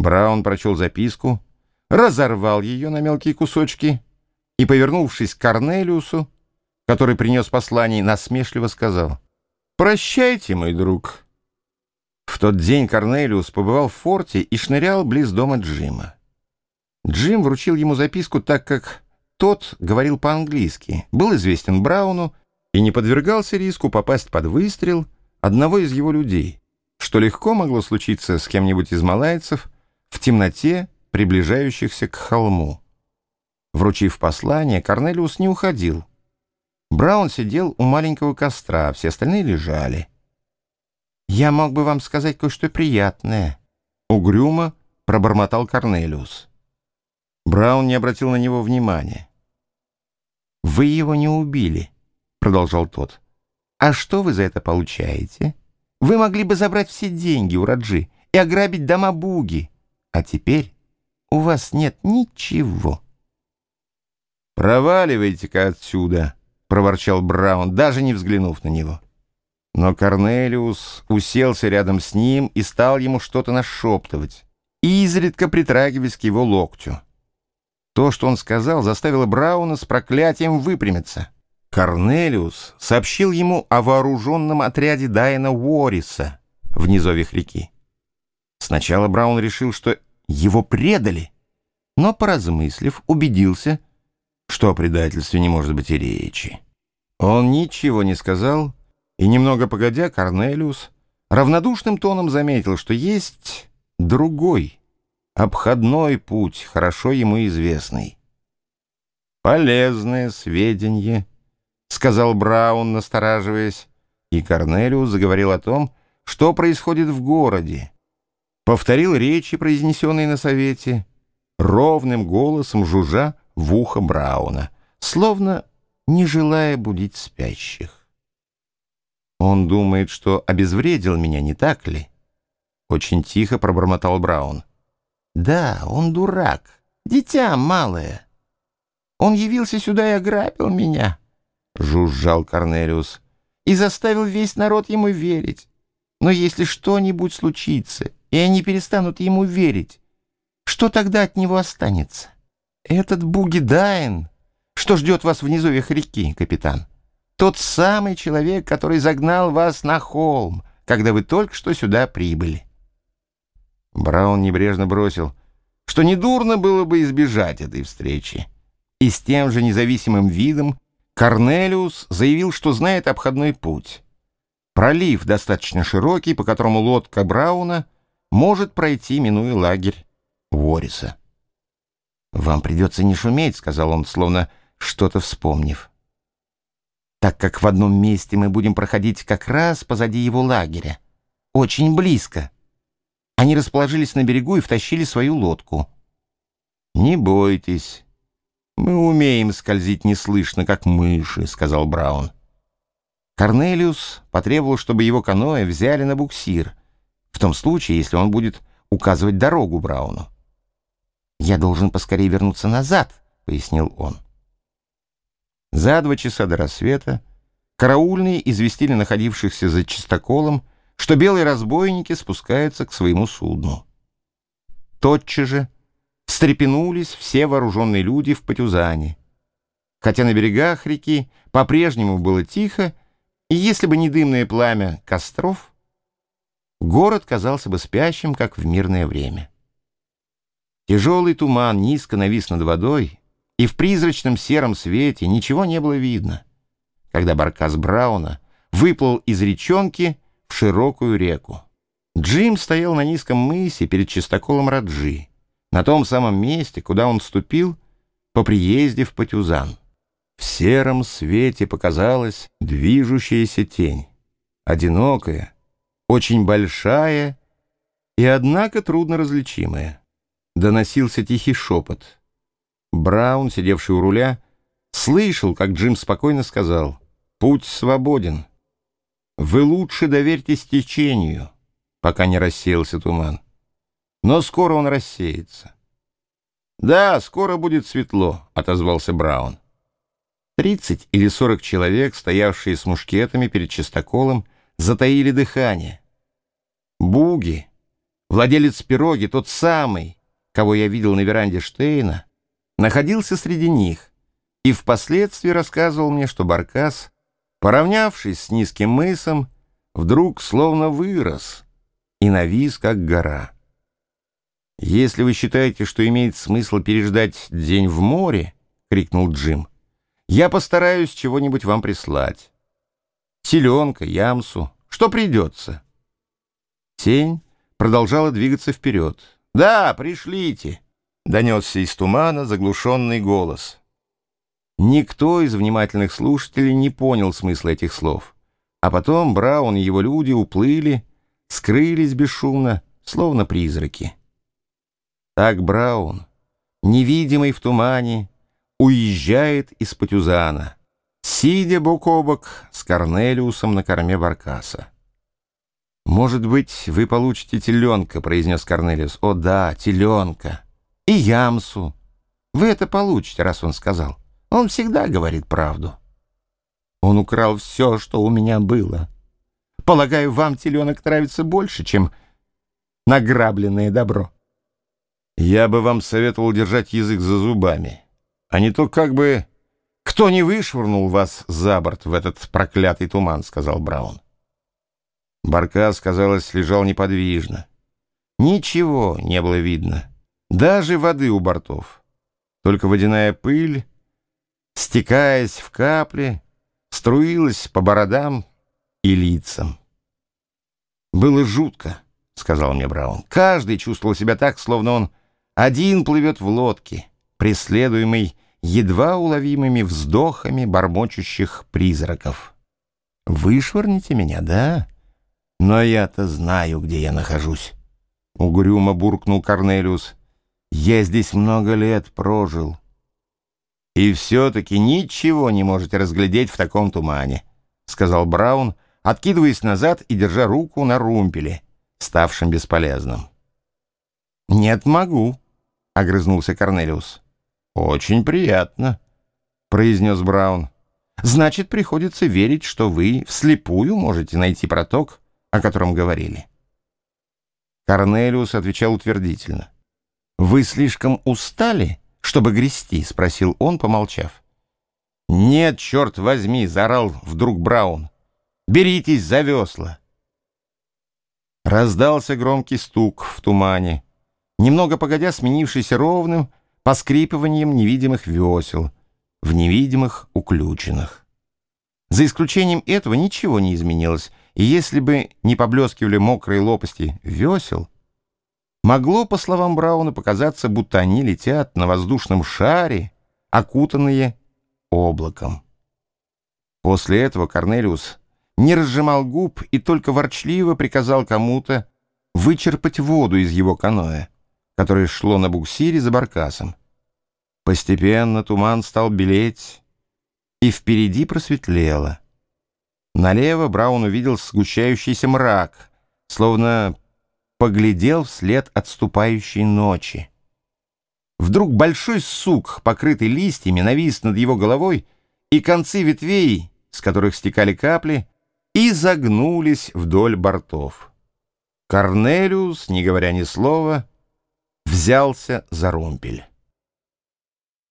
Браун прочел записку, разорвал ее на мелкие кусочки и, повернувшись к Корнелиусу, который принес послание, насмешливо сказал: «Прощайте, мой друг». В тот день Корнелиус побывал в форте и шнырял близ дома Джима. Джим вручил ему записку, так как тот говорил по-английски, был известен Брауну и не подвергался риску попасть под выстрел одного из его людей, что легко могло случиться с кем-нибудь из малайцев в темноте, приближающихся к холму. Вручив послание, Корнелиус не уходил. Браун сидел у маленького костра, все остальные лежали. «Я мог бы вам сказать кое-что приятное», — угрюмо пробормотал Корнелиус. Браун не обратил на него внимания. «Вы его не убили», — продолжал тот. «А что вы за это получаете? Вы могли бы забрать все деньги у Раджи и ограбить дома Буги, а теперь у вас нет ничего». «Проваливайте-ка отсюда», — проворчал Браун, даже не взглянув на него. Но Корнелиус уселся рядом с ним и стал ему что-то нашептывать, изредка притрагиваясь к его локтю. То, что он сказал, заставило Брауна с проклятием выпрямиться. Корнелиус сообщил ему о вооруженном отряде Дайана Уорриса в низовьях реки. Сначала Браун решил, что его предали, но, поразмыслив, убедился, что о предательстве не может быть и речи. Он ничего не сказал, и немного погодя Корнелиус равнодушным тоном заметил, что есть другой, обходной путь, хорошо ему известный. «Полезное сведение», — сказал Браун, настораживаясь, и Корнелиус заговорил о том, что происходит в городе. Повторил речи, произнесенные на совете, ровным голосом жужжа в ухо Брауна, словно не желая будить спящих. «Он думает, что обезвредил меня, не так ли?» Очень тихо пробормотал Браун. «Да, он дурак, дитя малое. Он явился сюда и ограбил меня», — жужжал Корнелиус, «и заставил весь народ ему верить. Но если что-нибудь случится, и они перестанут ему верить, что тогда от него останется? Этот Буги Дайн, что ждет вас в низовьях реки, капитан, тот самый человек, который загнал вас на холм, когда вы только что сюда прибыли». Браун небрежно бросил, что недурно было бы избежать этой встречи. И с тем же независимым видом Корнелиус заявил, что знает обходной путь. Пролив достаточно широкий, по которому лодка Брауна может пройти, минуя лагерь Уорриса. «Вам придется не шуметь», — сказал он, словно что-то вспомнив, «так как в одном месте мы будем проходить как раз позади его лагеря, очень близко». Они расположились на берегу и втащили свою лодку. «Не бойтесь, мы умеем скользить неслышно, как мыши», — сказал Браун. Корнелиус потребовал, чтобы его каноэ взяли на буксир, в том случае, если он будет указывать дорогу Брауну. «Я должен поскорее вернуться назад», — пояснил он. За 2 часа до рассвета караульные известили находившихся за чистоколом, что белые разбойники спускаются к своему судну. Тотчас же встрепенулись все вооруженные люди в Патюзане. Хотя на берегах реки по-прежнему было тихо, и если бы не дымное пламя костров, город казался бы спящим, как в мирное время. Тяжелый туман низко навис над водой, и в призрачном сером свете ничего не было видно, когда баркас Брауна выплыл из речонки в широкую реку. Джим стоял на низком мысе перед чистоколом Раджи, на том самом месте, куда он вступил по приезде в Патюзан. В сером свете показалась движущаяся тень, одинокая, очень большая и, однако, трудно различимая. Доносился тихий шепот. Браун, сидевший у руля, слышал, как Джим спокойно сказал: «Путь свободен. Вы лучше доверьтесь течению, пока не рассеялся туман. Но скоро он рассеется». «Да, скоро будет светло», — отозвался Браун. 30 или 40 человек, стоявшие с мушкетами перед чистоколом, затаили дыхание. Буги, Владелец пироги, тот самый, кого я видел на веранде Штейна, находился среди них и впоследствии рассказывал мне, что Баркас, поравнявшись с низким мысом, вдруг словно вырос и навис, как гора. «Если вы считаете, что имеет смысл переждать день в море, — крикнул Джим, — я постараюсь чего-нибудь вам прислать. Теленка, ямсу, что придется». Тень продолжала двигаться вперед. «Да, пришлите!» — донесся из тумана заглушенный голос. Никто из внимательных слушателей не понял смысла этих слов. А потом Браун и его люди уплыли, скрылись бесшумно, словно призраки. Так Браун, невидимый в тумане, уезжает из Патюзана, сидя бок о бок с Корнелиусом на корме Баркаса. «Может быть, вы получите теленка», — произнес Корнелиус. «О да, теленка. И ямсу. Вы это получите, раз он сказал. Он всегда говорит правду. Он украл все, что у меня было. Полагаю, вам теленок нравится больше, чем награбленное добро». «Я бы вам советовал держать язык за зубами, а не то как бы кто не вышвырнул вас за борт в этот проклятый туман», — сказал Браун. Баркас, казалось, лежал неподвижно. Ничего не было видно, даже воды у бортов. Только водяная пыль, стекаясь в капли, струилась по бородам и лицам. «Было жутко», — сказал мне Браун. «Каждый чувствовал себя так, словно он один плывет в лодке, преследуемый едва уловимыми вздохами бормочущих призраков. Вышвырните меня, да? Но я-то знаю, где я нахожусь», — угрюмо буркнул Корнелиус. «Я здесь много лет прожил. И все-таки ничего не можете разглядеть в таком тумане», — сказал Браун, откидываясь назад и держа руку на румпеле, ставшем бесполезным. «Нет, могу», — огрызнулся Корнелиус. «Очень приятно», — произнес Браун. «Значит, приходится верить, что вы вслепую можете найти проток, о котором говорили». Корнелиус отвечал утвердительно. «Вы слишком устали, чтобы грести?» — спросил он, помолчав. «Нет, черт возьми!» — заорал вдруг Браун. «Беритесь за весла!» Раздался громкий стук в тумане, немного погодя сменившийся ровным поскрипыванием невидимых весел в невидимых уключинах. За исключением этого ничего не изменилось, и если бы не поблескивали мокрые лопасти весел, могло, по словам Брауна, показаться, будто они летят на воздушном шаре, окутанные облаком. После этого Корнелиус не разжимал губ и только ворчливо приказал кому-то вычерпать воду из его каноэ, которое шло на буксире за Баркасом. Постепенно туман стал белеть, и впереди просветлело. Налево Браун увидел сгущающийся мрак, словно поглядел вслед отступающей ночи. Вдруг большой сук, покрытый листьями, навис над его головой, и концы ветвей, с которых стекали капли, изогнулись вдоль бортов. Корнелиус, не говоря ни слова, взялся за румпель.